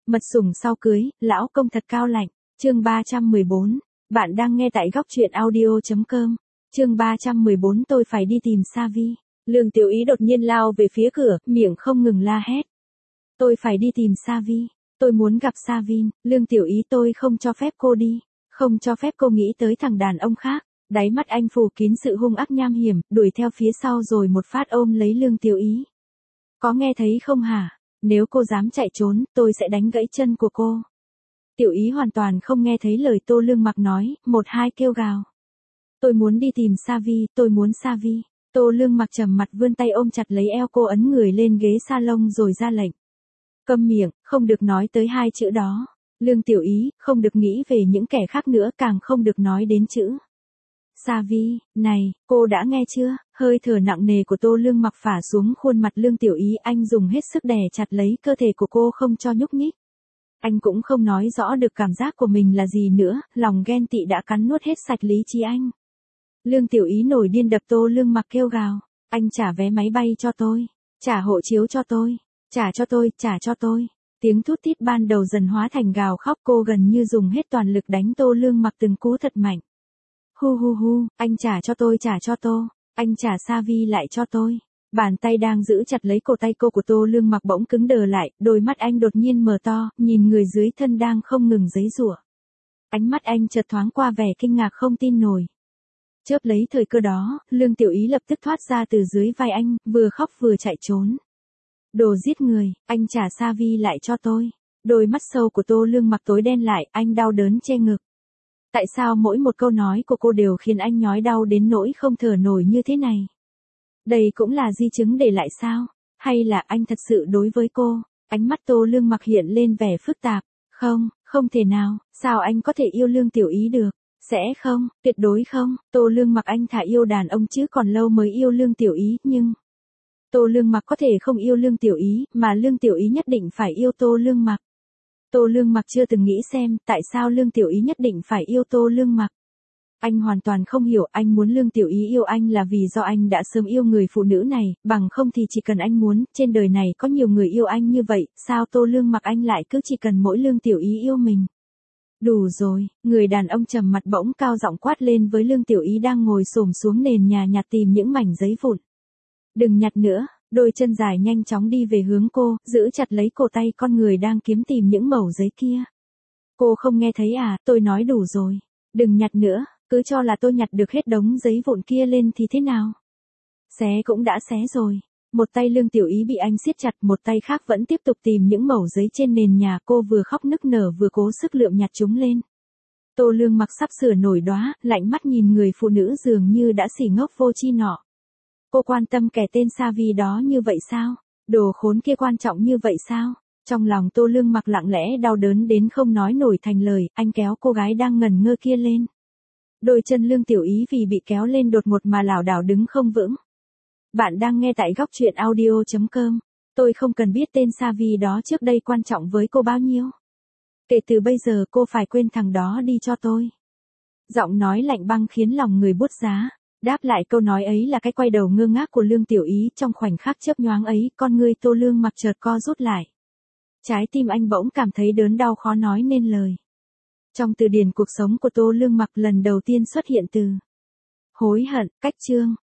Mật sủng sau cưới, lão công thật cao lạnh. Chương 314. Bạn đang nghe tại góc truyện audio.com. Chương 314 tôi phải đi tìm Savi. Lương Tiểu Ý đột nhiên lao về phía cửa, miệng không ngừng la hét. Tôi phải đi tìm Savi. Tôi muốn gặp Savin. Lương Tiểu Ý, tôi không cho phép cô đi. Không cho phép cô nghĩ tới thằng đàn ông khác. Đáy mắt anh phủ kín sự hung ác nham hiểm, đuổi theo phía sau rồi một phát ôm lấy Lương Tiểu Ý. Có nghe thấy không hả? Nếu cô dám chạy trốn, tôi sẽ đánh gãy chân của cô. Tiểu Ý hoàn toàn không nghe thấy lời Tô Lương Mặc nói, một hai kêu gào. Tôi muốn đi tìm Savi, tôi muốn Savi. Tô Lương Mặc trầm mặt vươn tay ôm chặt lấy eo cô, ấn người lên ghế salon rồi ra lệnh. Câm miệng, không được nói tới hai chữ đó. Lương Tiểu Ý, không được nghĩ về những kẻ khác nữa, càng không được nói đến chữ Savi. Này, cô đã nghe chưa? Hơi thở nặng nề của Tô Lương Mặc phả xuống khuôn mặt Lương Tiểu Ý, anh dùng hết sức đè chặt lấy cơ thể của cô không cho nhúc nhích. Anh cũng không nói rõ được cảm giác của mình là gì nữa, lòng ghen tị đã cắn nuốt hết sạch lý trí anh. Lương Tiểu Ý nổi điên đập Tô Lương Mặc kêu gào, anh trả vé máy bay cho tôi, trả hộ chiếu cho tôi, trả cho tôi, trả cho tôi. Tiếng thút thít ban đầu dần hóa thành gào khóc, cô gần như dùng hết toàn lực đánh Tô Lương Mặc từng cú thật mạnh. Hu hu hu, anh trả cho tôi, trả cho tôi, anh trả Savi lại cho tôi. Bàn tay đang giữ chặt lấy cổ tay cô của Tô Lương Mặc bỗng cứng đờ lại, đôi mắt anh đột nhiên mở to, nhìn người dưới thân đang không ngừng giãy giụa. Ánh mắt anh chợt thoáng qua vẻ kinh ngạc không tin nổi. Chớp lấy thời cơ đó, Lương Tiểu Ý lập tức thoát ra từ dưới vai anh, vừa khóc vừa chạy trốn. Đồ giết người, anh trả Savi lại cho tôi. Đôi mắt sâu của Tô Lương Mặc tối đen lại, anh đau đớn che ngực. Tại sao mỗi một câu nói của cô đều khiến anh nhói đau đến nỗi không thở nổi như thế này? Đây cũng là di chứng để lại sao? Hay là anh thật sự đối với cô? Ánh mắt Tô Lương Mặc hiện lên vẻ phức tạp. Không, không thể nào, sao anh có thể yêu Lương Tiểu Ý được? Sẽ không, tuyệt đối không. Tô Lương Mặc, anh thà yêu đàn ông chứ còn lâu mới yêu Lương Tiểu Ý, nhưng Tô Lương Mặc có thể không yêu Lương Tiểu Ý, mà Lương Tiểu Ý nhất định phải yêu Tô Lương Mặc. Tô Lương Mặc chưa từng nghĩ xem tại sao Lương Tiểu Ý nhất định phải yêu Tô Lương Mặc. Anh hoàn toàn không hiểu, anh muốn Lương Tiểu Ý yêu anh là vì do anh đã sớm yêu người phụ nữ này, bằng không thì chỉ cần anh muốn, trên đời này có nhiều người yêu anh như vậy, sao Tô Lương Mặc anh lại cứ chỉ cần mỗi Lương Tiểu Ý yêu mình. Đủ rồi, người đàn ông trầm mặt bỗng cao giọng quát lên với Lương Tiểu Ý đang ngồi xổm xuống nền nhà nhặt tìm những mảnh giấy vụn. Đừng nhặt nữa. Đôi chân dài nhanh chóng đi về hướng cô, giữ chặt lấy cổ tay con người đang kiếm tìm những mẩu giấy kia. Cô không nghe thấy à, tôi nói đủ rồi. Đừng nhặt nữa, cứ cho là tôi nhặt được hết đống giấy vụn kia lên thì thế nào? Xé cũng đã xé rồi. Một tay Lương Tiểu Ý bị anh siết chặt, một tay khác vẫn tiếp tục tìm những mẩu giấy trên nền nhà, cô vừa khóc nức nở vừa cố sức lượm nhặt chúng lên. Tô Lương Mặc sắp sửa nổi đóa, lạnh mắt nhìn người phụ nữ dường như đã xỉ ngốc vô tri nọ. Cô quan tâm kẻ tên Savi đó như vậy sao? Đồ khốn kia quan trọng như vậy sao? Trong lòng Tô Lương Mặc lặng lẽ đau đớn đến không nói nổi thành lời, anh kéo cô gái đang ngẩn ngơ kia lên. Đôi chân Lương Tiểu Ý vì bị kéo lên đột ngột mà lảo đảo đứng không vững. Bạn đang nghe tại góc truyện audio.com. Tôi không cần biết tên Savi đó trước đây quan trọng với cô bao nhiêu. Kể từ bây giờ cô phải quên thằng đó đi cho tôi. Giọng nói lạnh băng khiến lòng người buốt giá. Đáp lại câu nói ấy là cái quay đầu ngơ ngác của Lương Tiểu Ý, trong khoảnh khắc chớp nhoáng ấy, con ngươi Tô Lương Mặc chợt co rút lại. Trái tim anh bỗng cảm thấy đớn đau khó nói nên lời. Trong từ điển cuộc sống của Tô Lương Mặc lần đầu tiên xuất hiện từ hối hận, cách chương.